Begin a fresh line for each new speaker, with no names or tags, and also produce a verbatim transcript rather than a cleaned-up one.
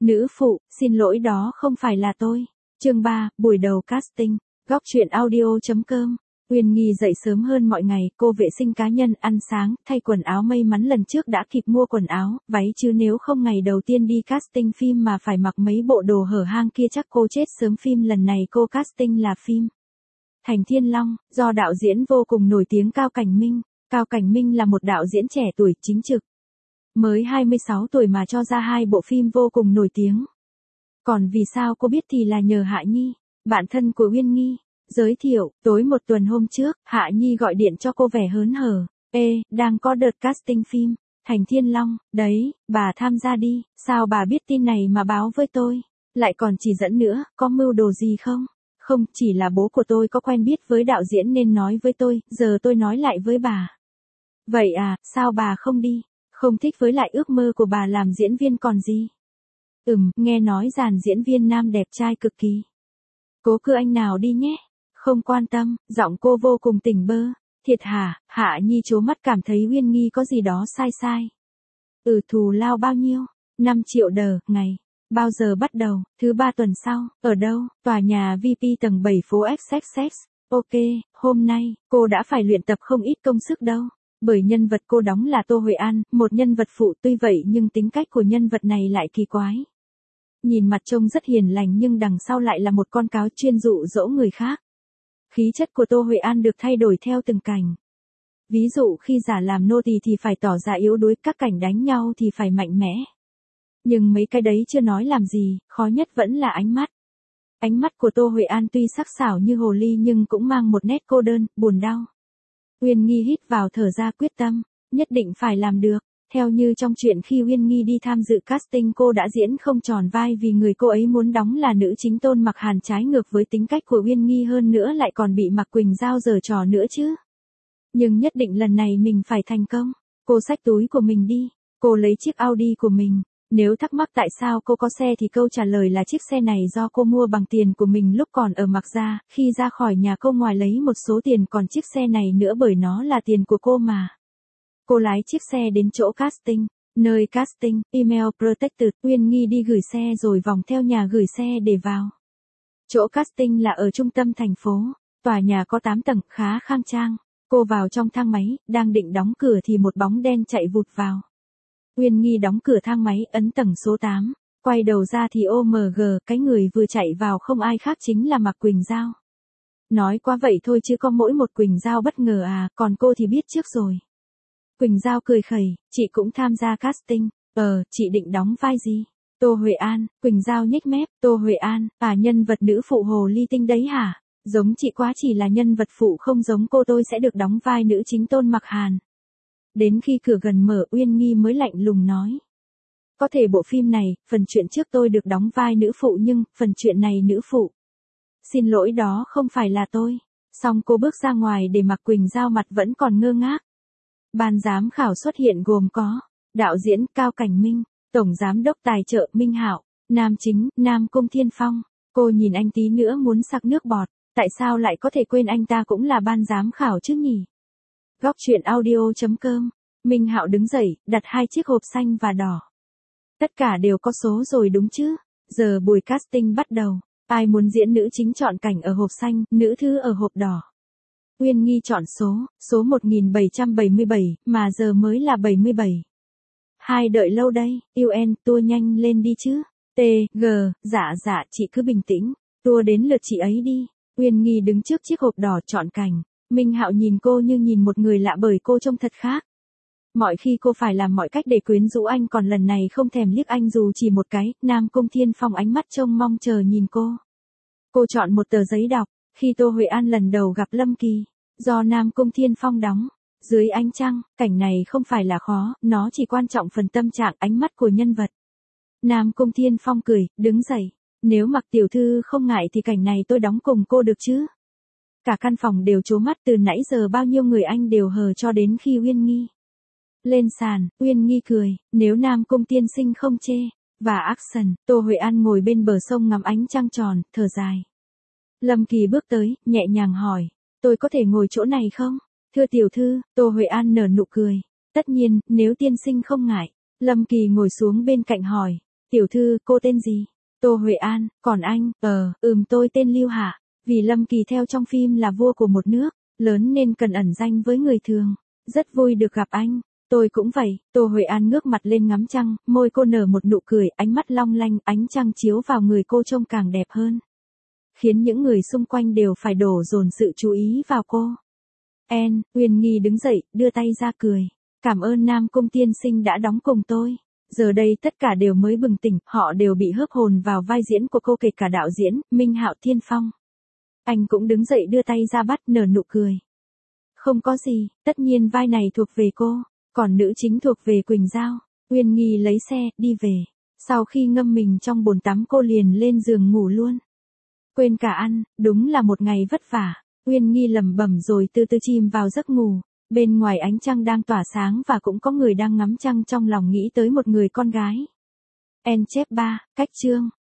Nữ phụ, xin lỗi đó không phải là tôi. Chương ba, buổi đầu casting. Góc truyện audio.com. Uyên Nghi dậy sớm hơn mọi ngày, cô vệ sinh cá nhân, ăn sáng, thay quần áo, may mắn lần trước đã kịp mua quần áo, váy chứ nếu không ngày đầu tiên đi casting phim mà phải mặc mấy bộ đồ hở hang kia chắc cô chết sớm. Phim lần này cô casting là phim Thành Thiên Long, do đạo diễn vô cùng nổi tiếng Cao Cảnh Minh. Cao Cảnh Minh là một đạo diễn trẻ tuổi, chính trực. Mới hai mươi sáu tuổi mà cho ra hai bộ phim vô cùng nổi tiếng. Còn vì sao cô biết thì là nhờ Hạ Nhi, bạn thân của Uyên Nghi. Giới thiệu, tối một tuần hôm trước, Hạ Nhi gọi điện cho cô vẻ hớn hở. Ê, đang có đợt casting phim Thành Thiên Long, đấy, bà tham gia đi. Sao bà biết tin này mà báo với tôi? Lại còn chỉ dẫn nữa, có mưu đồ gì không? Không, chỉ là bố của tôi có quen biết với đạo diễn nên nói với tôi, giờ tôi nói lại với bà. Vậy à, sao bà không đi? Không thích với lại ước mơ của bà làm diễn viên còn gì? Ừm, nghe nói dàn diễn viên nam đẹp trai cực kỳ. Cố cứ anh nào đi nhé. Không quan tâm, giọng cô vô cùng tỉnh bơ. Thiệt hả? Hạ Nhi trố mắt cảm thấy Uyên Nghi có gì đó sai sai. Ừ, thù lao bao nhiêu? năm triệu đờ, ngày. Bao giờ bắt đầu? Thứ ba tuần sau. Ở đâu? Tòa nhà vê pê tầng bảy phố ích ích ích. Ok, hôm nay, cô đã phải luyện tập không ít công sức đâu. Bởi nhân vật cô đóng là Tô Huệ An, một nhân vật phụ, tuy vậy nhưng tính cách của nhân vật này lại kỳ quái. Nhìn mặt trông rất hiền lành nhưng đằng sau lại là một con cáo chuyên dụ dỗ người khác. Khí chất của Tô Huệ An được thay đổi theo từng cảnh. Ví dụ khi giả làm nô tỳ thì phải tỏ ra yếu đuối, các cảnh đánh nhau thì phải mạnh mẽ. Nhưng mấy cái đấy chưa nói làm gì, khó nhất vẫn là ánh mắt. Ánh mắt của Tô Huệ An tuy sắc sảo như hồ ly nhưng cũng mang một nét cô đơn, buồn đau. Uyên Nghi hít vào thở ra, quyết tâm, nhất định phải làm được. Theo như trong chuyện khi Uyên Nghi đi tham dự casting cô đã diễn không tròn vai vì người cô ấy muốn đóng là nữ chính Tôn Mặc Hàn, trái ngược với tính cách của Uyên Nghi, hơn nữa lại còn bị Mạc Quỳnh Giao giở trò nữa chứ. Nhưng nhất định lần này mình phải thành công. Cô xách túi của mình đi, cô lấy chiếc Audi của mình. Nếu thắc mắc tại sao cô có xe thì câu trả lời là chiếc xe này do cô mua bằng tiền của mình lúc còn ở Mạc Gia, khi ra khỏi nhà cô ngoài lấy một số tiền còn chiếc xe này nữa bởi nó là tiền của cô mà. Cô lái chiếc xe đến chỗ casting, nơi casting, email protected, Uyên Nghi đi gửi xe rồi vòng theo nhà gửi xe để vào. Chỗ casting là ở trung tâm thành phố, tòa nhà có tám tầng, khá khang trang. Cô vào trong thang máy, đang định đóng cửa thì một bóng đen chạy vụt vào. Uyên Nghi đóng cửa thang máy, ấn tầng số tám, quay đầu ra thì ô em giê, cái người vừa chạy vào không ai khác chính là Mạc Quỳnh Giao. Nói qua vậy thôi chứ có mỗi một Quỳnh Giao bất ngờ à, còn cô thì biết trước rồi. Quỳnh Giao cười khẩy, chị cũng tham gia casting, ờ, chị định đóng vai gì? Tô Huệ An. Quỳnh Giao nhếch mép, Tô Huệ An, à, nhân vật nữ phụ hồ ly tinh đấy hả? Giống chị quá, chỉ là nhân vật phụ không giống cô, tôi sẽ được đóng vai nữ chính Tôn Mặc Hàn. Đến khi cửa gần mở, Uyên Nghi mới lạnh lùng nói. Có thể bộ phim này, phần chuyện trước tôi được đóng vai nữ phụ nhưng, phần chuyện này nữ phụ. Xin lỗi đó không phải là tôi. Xong cô bước ra ngoài để Mạc Quỳnh Giao mặt vẫn còn ngơ ngác. Ban giám khảo xuất hiện gồm có đạo diễn Cao Cảnh Minh, tổng giám đốc tài trợ Minh Hạo, nam chính Nam Cung Thiên Phong. Cô nhìn anh tí nữa muốn sặc nước bọt, tại sao lại có thể quên anh ta cũng là ban giám khảo chứ nhỉ? Góc truyện audio.com. Minh Hạo đứng dậy, đặt hai chiếc hộp xanh và đỏ. Tất cả đều có số rồi đúng chứ? Giờ buổi casting bắt đầu. Ai muốn diễn nữ chính chọn cảnh ở hộp xanh, nữ thứ ở hộp đỏ. Uyên Nghi chọn số, số một nghìn bảy trăm bảy mươi bảy, mà giờ mới là bảy mươi bảy. Hai đợi lâu đây, u en, tua nhanh lên đi chứ. T, G, dạ dạ, chị cứ bình tĩnh, tua đến lượt chị ấy đi. Uyên Nghi đứng trước chiếc hộp đỏ chọn cảnh. Minh Hạo nhìn cô như nhìn một người lạ bởi cô trông thật khác. Mọi khi cô phải làm mọi cách để quyến rũ anh, còn lần này không thèm liếc anh dù chỉ một cái. Nam Cung Thiên Phong ánh mắt trông mong chờ nhìn cô. Cô chọn một tờ giấy đọc. Khi Tô Huệ An lần đầu gặp Lâm Kỳ, do Nam Cung Thiên Phong đóng, dưới ánh trăng, cảnh này không phải là khó, nó chỉ quan trọng phần tâm trạng, ánh mắt của nhân vật. Nam Cung Thiên Phong cười, đứng dậy. Nếu Mạc tiểu thư không ngại thì cảnh này tôi đóng cùng cô được chứ? Cả căn phòng đều trố mắt, từ nãy giờ bao nhiêu người anh đều hờ cho đến khi Uyên Nghi lên sàn. Uyên Nghi cười, nếu Nam Cung tiên sinh không chê. Và action, Tô Huệ An ngồi bên bờ sông ngắm ánh trăng tròn, thở dài. Lâm Kỳ bước tới, nhẹ nhàng hỏi, tôi có thể ngồi chỗ này không? Thưa tiểu thư, Tô Huệ An nở nụ cười. Tất nhiên, nếu tiên sinh không ngại. Lâm Kỳ ngồi xuống bên cạnh hỏi, Tiểu thư, cô tên gì? Tô Huệ An, còn anh? Ờ, ừm tôi tên Lưu Hạ. Vì Lâm Kỳ theo trong phim là vua của một nước, lớn nên cần ẩn danh với người thường. Rất vui được gặp anh. Tôi cũng vậy. Tô Huệ An ngước mặt lên ngắm trăng, môi cô nở một nụ cười, ánh mắt long lanh, ánh trăng chiếu vào người cô trông càng đẹp hơn, khiến những người xung quanh đều phải đổ dồn sự chú ý vào cô. En, Uyên Nghi đứng dậy, đưa tay ra cười. Cảm ơn Nam Cung tiên sinh đã đóng cùng tôi. Giờ đây tất cả đều mới bừng tỉnh, họ đều bị hớp hồn vào vai diễn của cô, kể cả đạo diễn, Minh Hạo Thiên Phong. Anh cũng đứng dậy đưa tay ra bắt, nở nụ cười. Không có gì, tất nhiên vai này thuộc về cô, còn nữ chính thuộc về Quỳnh Giao. Uyên Nghi lấy xe, đi về. Sau khi ngâm mình trong bồn tắm cô liền lên giường ngủ luôn. Quên cả ăn, đúng là một ngày vất vả. Uyên Nghi lẩm bẩm rồi từ từ chìm vào giấc ngủ. Bên ngoài ánh trăng đang tỏa sáng và cũng có người đang ngắm trăng, trong lòng nghĩ tới một người con gái. En chép ba, cách chương.